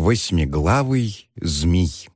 Восьмиглавый змей.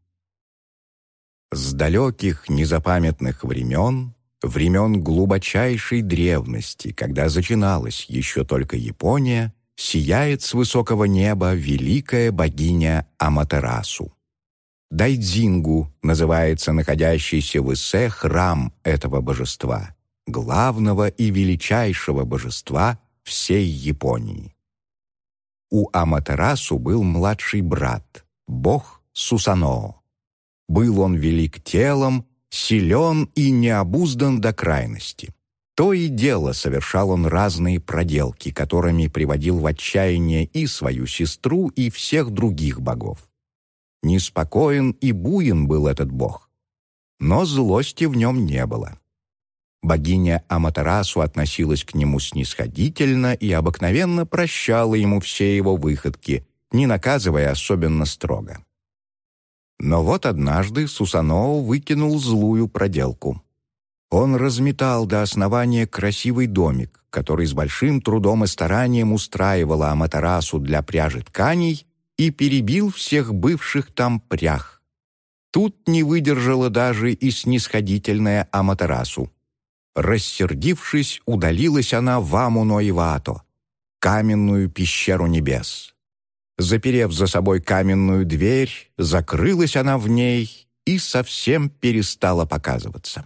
С далеких незапамятных времен, времен глубочайшей древности, когда зачиналась еще только Япония, сияет с высокого неба великая богиня Аматерасу. Дайдзингу называется находящийся в Иссе храм этого божества, главного и величайшего божества всей Японии. У Аматерасу был младший брат, бог Сусаноо. Был он велик телом, силен и необуздан до крайности. То и дело совершал он разные проделки, которыми приводил в отчаяние и свою сестру, и всех других богов. Неспокоен и буен был этот бог, но злости в нем не было. Богиня Аматерасу относилась к нему снисходительно и обыкновенно прощала ему все его выходки, не наказывая особенно строго. Но вот однажды Сусаноо выкинул злую проделку. Он разметал до основания красивый домик, который с большим трудом и старанием устраивала Аматерасу для пряжи тканей, и перебил всех бывших там прях. Тут не выдержала даже и снисходительная Аматерасу. Рассердившись, удалилась она в Амуно-Ивато, каменную пещеру небес. Заперев за собой каменную дверь, закрылась она в ней и совсем перестала показываться.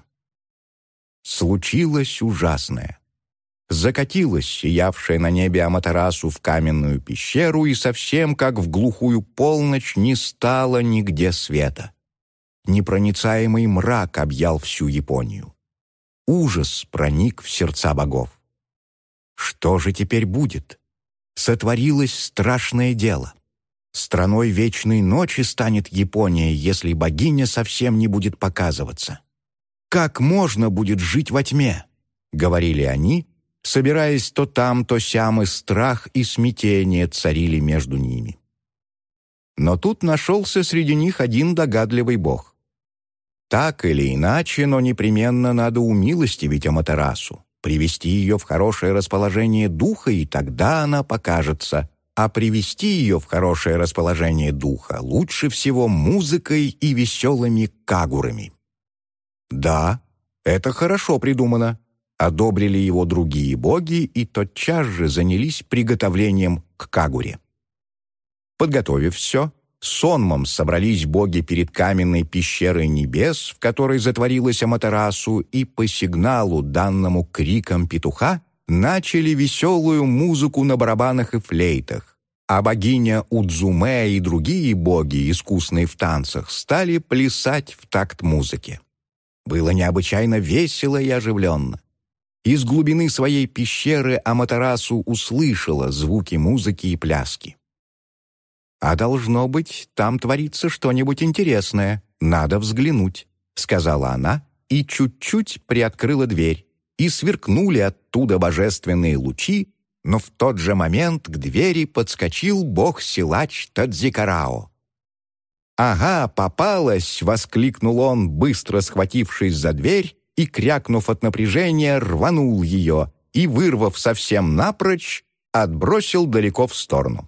Случилось ужасное. Закатилась сиявшая на небе Аматерасу в каменную пещеру, и совсем как в глухую полночь не стало нигде света. Непроницаемый мрак объял всю Японию. Ужас проник в сердца богов. Что же теперь будет? Сотворилось страшное дело. Страной вечной ночи станет Япония, если богиня совсем не будет показываться. Как можно будет жить во тьме? Говорили они, собираясь то там, то сям, и страх и смятение царили между ними. Но тут нашелся среди них один догадливый бог. Так или иначе, но непременно надо умилостивить Аматерасу, привести ее в хорошее расположение духа, и тогда она покажется. А привести ее в хорошее расположение духа лучше всего музыкой и веселыми кагурами. Да, это хорошо придумано. Одобрили его другие боги и тотчас же занялись приготовлением к кагуре. Подготовив все, сонмом собрались боги перед каменной пещерой небес, в которой затворилась Аматерасу, и по сигналу, данному криком петуха, начали веселую музыку на барабанах и флейтах, а богиня Удзуме и другие боги, искусные в танцах, стали плясать в такт музыке. Было необычайно весело и оживленно. Из глубины своей пещеры Аматерасу услышала звуки музыки и пляски. «А должно быть, там творится что-нибудь интересное. Надо взглянуть», — сказала она и чуть-чуть приоткрыла дверь, и сверкнули оттуда божественные лучи, но в тот же момент к двери подскочил бог-силач Тадзикарао. «Ага, попалась!» — воскликнул он, быстро схватившись за дверь, и, крякнув от напряжения, рванул ее и, вырвав совсем напрочь, отбросил далеко в сторону.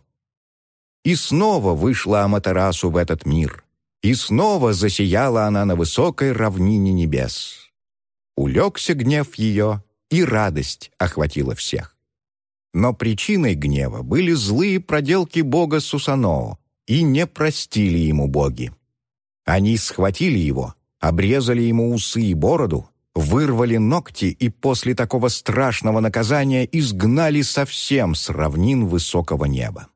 И снова вышла Аматерасу в этот мир, и снова засияла она на высокой равнине небес. Улегся гнев ее, и радость охватила всех. Но причиной гнева были злые проделки бога Сусаноо, и не простили ему боги. Они схватили его, обрезали ему усы и бороду, вырвали ногти и после такого страшного наказания изгнали совсем с равнин высокого неба.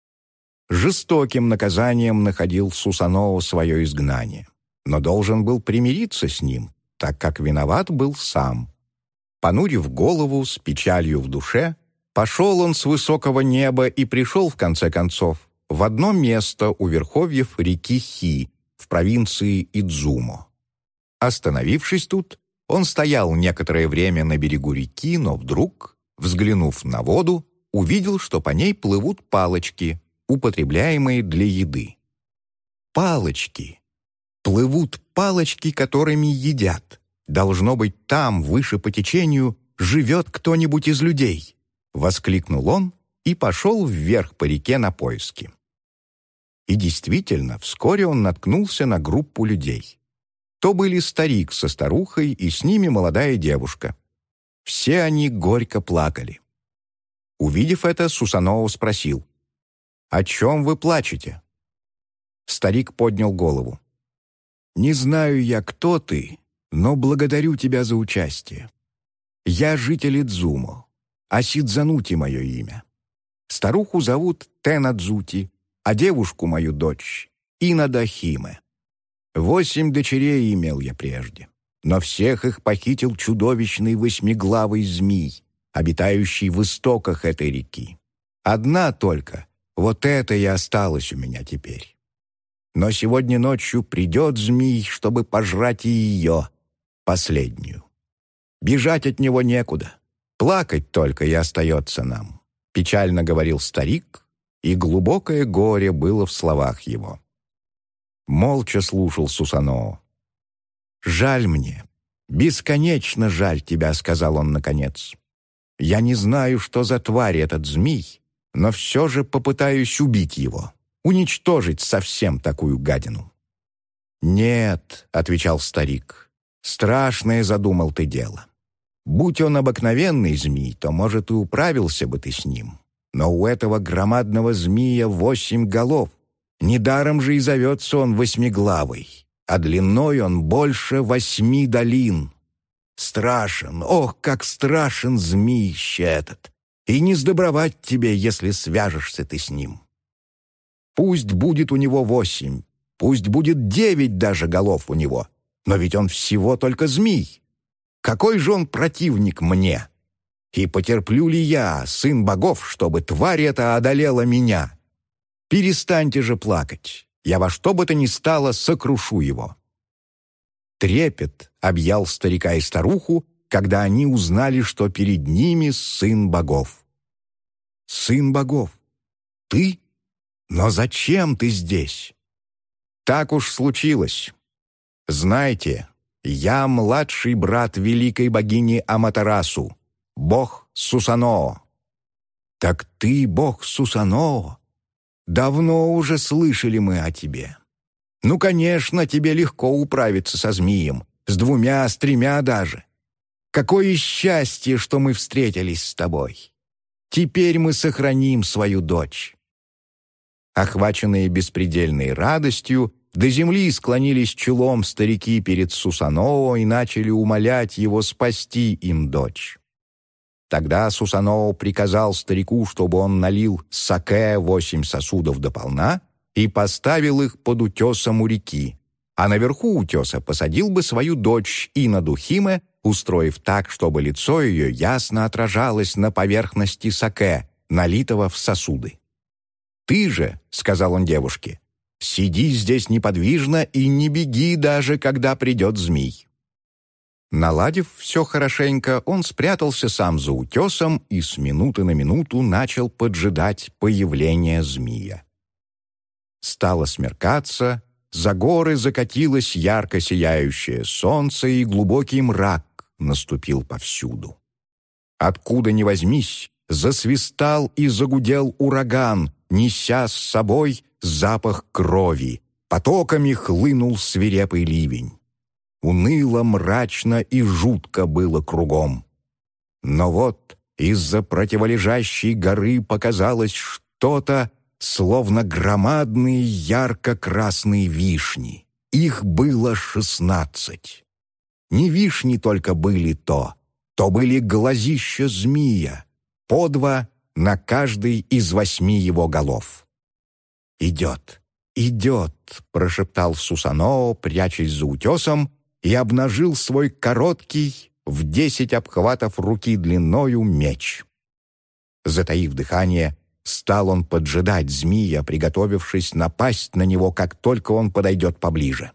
Жестоким наказанием находил Сусаноо свое изгнание, но должен был примириться с ним, так как виноват был сам. Понурив голову с печалью в душе, пошел он с высокого неба и пришел, в конце концов, в одно место у верховьев реки Хи в провинции Идзумо. Остановившись тут, он стоял некоторое время на берегу реки, но вдруг, взглянув на воду, увидел, что по ней плывут палочки, употребляемые для еды. Палочки! Плывут палочки, которыми едят. Должно быть, там, выше по течению, живет кто-нибудь из людей, — воскликнул он и пошел вверх по реке на поиски. И действительно, вскоре он наткнулся на группу людей. То были старик со старухой и с ними молодая девушка. Все они горько плакали. Увидев это, Сусаноо спросил: «О чем вы плачете?» Старик поднял голову. «Не знаю я, кто ты, но благодарю тебя за участие. Я житель Идзумо, а Сидзанути мое имя. Старуху зовут Тенадзути, а девушку мою дочь Инада Химе. 8 дочерей имел я прежде, но всех их похитил чудовищный восьмиглавый змей, обитающий в истоках этой реки. Одна только, вот это и осталось у меня теперь. Но сегодня ночью придет змей, чтобы пожрать и ее, последнюю. Бежать от него некуда, плакать только и остается нам», — печально говорил старик, и глубокое горе было в словах его. Молча слушал Сусаноо. «Жаль мне, бесконечно жаль тебя», — сказал он наконец. «Я не знаю, что за тварь этот змей, но все же попытаюсь убить его, уничтожить совсем такую гадину». «Нет», — отвечал старик, — «страшное задумал ты дело. Будь он обыкновенный змей, то, может, и управился бы ты с ним. Но у этого громадного змея 8 голов. Недаром же и зовется он восьмиглавый, а длиной он больше 8 долин. Страшен, ох, как страшен змеище этот, и не сдобровать тебе, если свяжешься ты с ним. Пусть будет у него 8, пусть будет 9 даже голов у него, но ведь он всего только змей. Какой же он противник мне? И потерплю ли я, сын богов, чтобы тварь эта одолела меня? Перестаньте же плакать, я во что бы то ни стало сокрушу его». Трепет объял старика и старуху, когда они узнали, что перед ними сын богов. «Сын богов? Ты? Но зачем ты здесь?» «Так уж случилось. Знаете, я младший брат великой богини Аматерасу, бог Сусаноо». «Так ты бог Сусаноо? Давно уже слышали мы о тебе. Ну, конечно, тебе легко управиться со змеем, с 2, с 3 даже. Какое счастье, что мы встретились с тобой. Теперь мы сохраним свою дочь». Охваченные беспредельной радостью, до земли склонились челом старики перед Сусаноо и начали умолять его спасти им дочь. Тогда Сусаноо приказал старику, чтобы он налил саке 8 сосудов дополна и поставил их под утесом у реки, а наверху утеса посадил бы свою дочь Инаду Химе, устроив так, чтобы лицо ее ясно отражалось на поверхности саке, налитого в сосуды. «Ты же, — сказал он девушке, — сиди здесь неподвижно и не беги даже, когда придет змей». Наладив все хорошенько, он спрятался сам за утесом и с минуты на минуту начал поджидать появления змея. Стало смеркаться, за горы закатилось ярко сияющее солнце, и глубокий мрак наступил повсюду. Откуда ни возьмись, засвистал и загудел ураган, неся с собой запах крови, потоками хлынул свирепый ливень. Уныло, мрачно и жутко было кругом. Но вот из-за противолежащей горы показалось что-то, словно громадные ярко-красные вишни. Их было 16. Не вишни только были то были глазища змея, по 2 на каждой из 8 его голов. «Идет, идет», — прошептал Сусаноо, прячась за утесом, и обнажил свой короткий, в 10 обхватов руки длиною, меч. Затаив дыхание, стал он поджидать змея, приготовившись напасть на него, как только он подойдет поближе.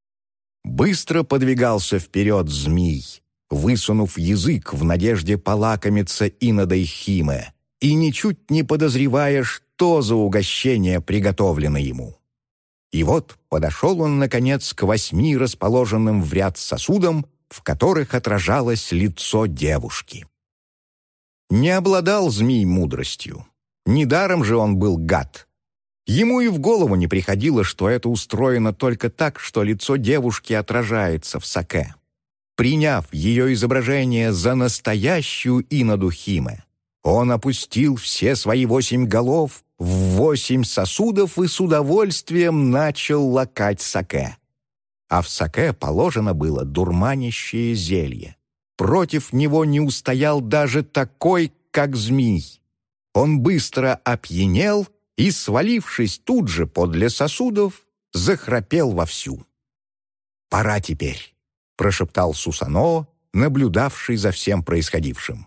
Быстро подвигался вперед змей, высунув язык в надежде полакомиться Инадой Химе, и ничуть не подозревая, что за угощение приготовлено ему. И вот подошел он, наконец, к 8 расположенным в ряд сосудам, в которых отражалось лицо девушки. Не обладал змей мудростью. Недаром же он был гад. Ему и в голову не приходило, что это устроено только так, что лицо девушки отражается в саке. Приняв ее изображение за настоящую Иноду Химе, он опустил все свои 8 голов в 8 сосудов и с удовольствием начал лакать саке. А в саке положено было дурманящее зелье. Против него не устоял даже такой, как змей. Он быстро опьянел и, свалившись тут же подле сосудов, захрапел вовсю. «Пора теперь», — прошептал Сусаноо, наблюдавший за всем происходившим.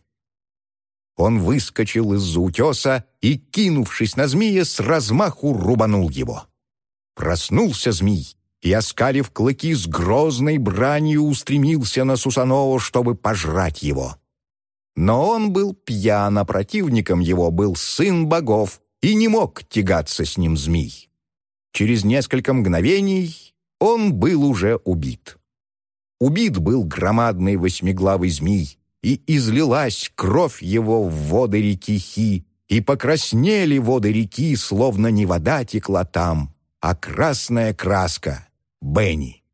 Он выскочил из-за утеса и, кинувшись на змея, с размаху рубанул его. Проснулся змей и, оскалив клыки, с грозной бранью устремился на Сусаноо, чтобы пожрать его. Но он был пьян, а противником его был сын богов, и не мог тягаться с ним змей. Через несколько мгновений он был уже убит. Убит был громадный восьмиглавый змей, и излилась кровь его в воды реки Хи, и покраснели воды реки, словно не вода текла там, а красная краска — Бенни.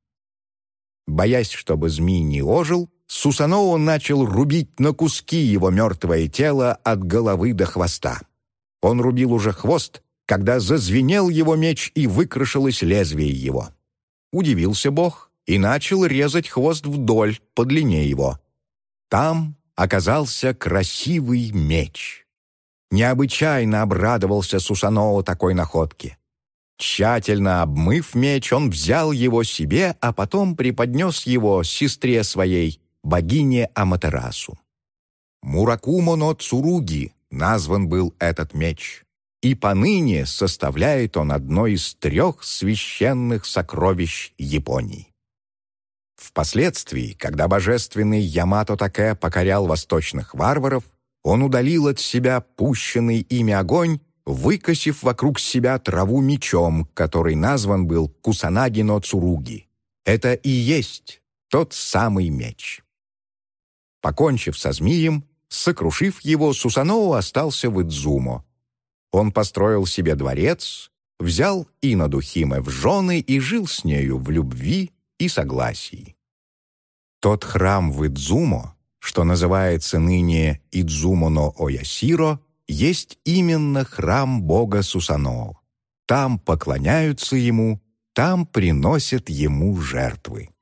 Боясь, чтобы змей не ожил, Сусаноо начал рубить на куски его мертвое тело от головы до хвоста. Он рубил уже хвост, когда зазвенел его меч и выкрашилось лезвие его. Удивился бог и начал резать хвост вдоль, по длине его. Там оказался красивый меч. Необычайно обрадовался Сусаноо такой находке. Тщательно обмыв меч, он взял его себе, а потом преподнес его сестре своей, богине Аматерасу. Муракумо но Цуруги назван был этот меч, и поныне составляет он одно из 3 священных сокровищ Японии. Впоследствии, когда божественный Ямато Таке покорял восточных варваров, он удалил от себя пущенный ими огонь, выкосив вокруг себя траву мечом, который назван был Кусанаги но Цуруги. Это и есть тот самый меч. Покончив со змеем, сокрушив его, Сусаноо остался в Идзумо. Он построил себе дворец, взял Иноду Химе в жены и жил с нею в любви и согласии. Тот храм в Идзумо, что называется ныне Идзумо но Оясиро, есть именно храм бога Сусаноо. Там поклоняются ему, там приносят ему жертвы.